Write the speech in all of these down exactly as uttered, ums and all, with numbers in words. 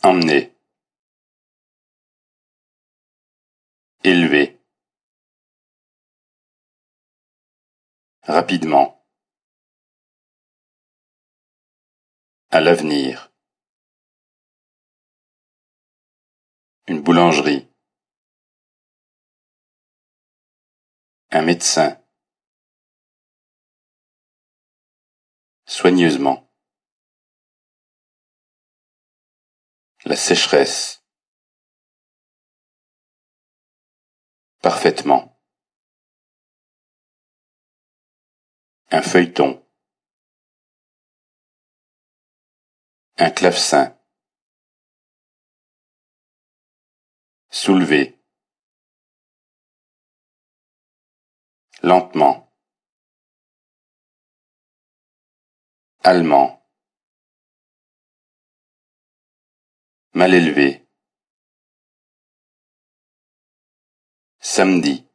Emmener. Élever. Rapidement. À l'avenir. Une boulangerie. Un médecin. Soigneusement. La sécheresse. Parfaitement. Un feuilleton. Un clavecin. Soulever. Lentement. Allemand. Mal élevé. Samedi.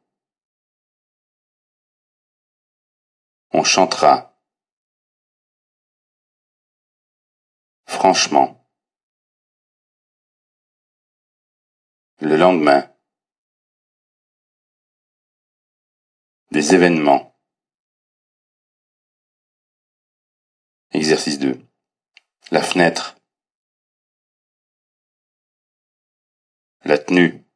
On chantera. Franchement. Le lendemain. Des événements. Exercice deux. La fenêtre. La tenue.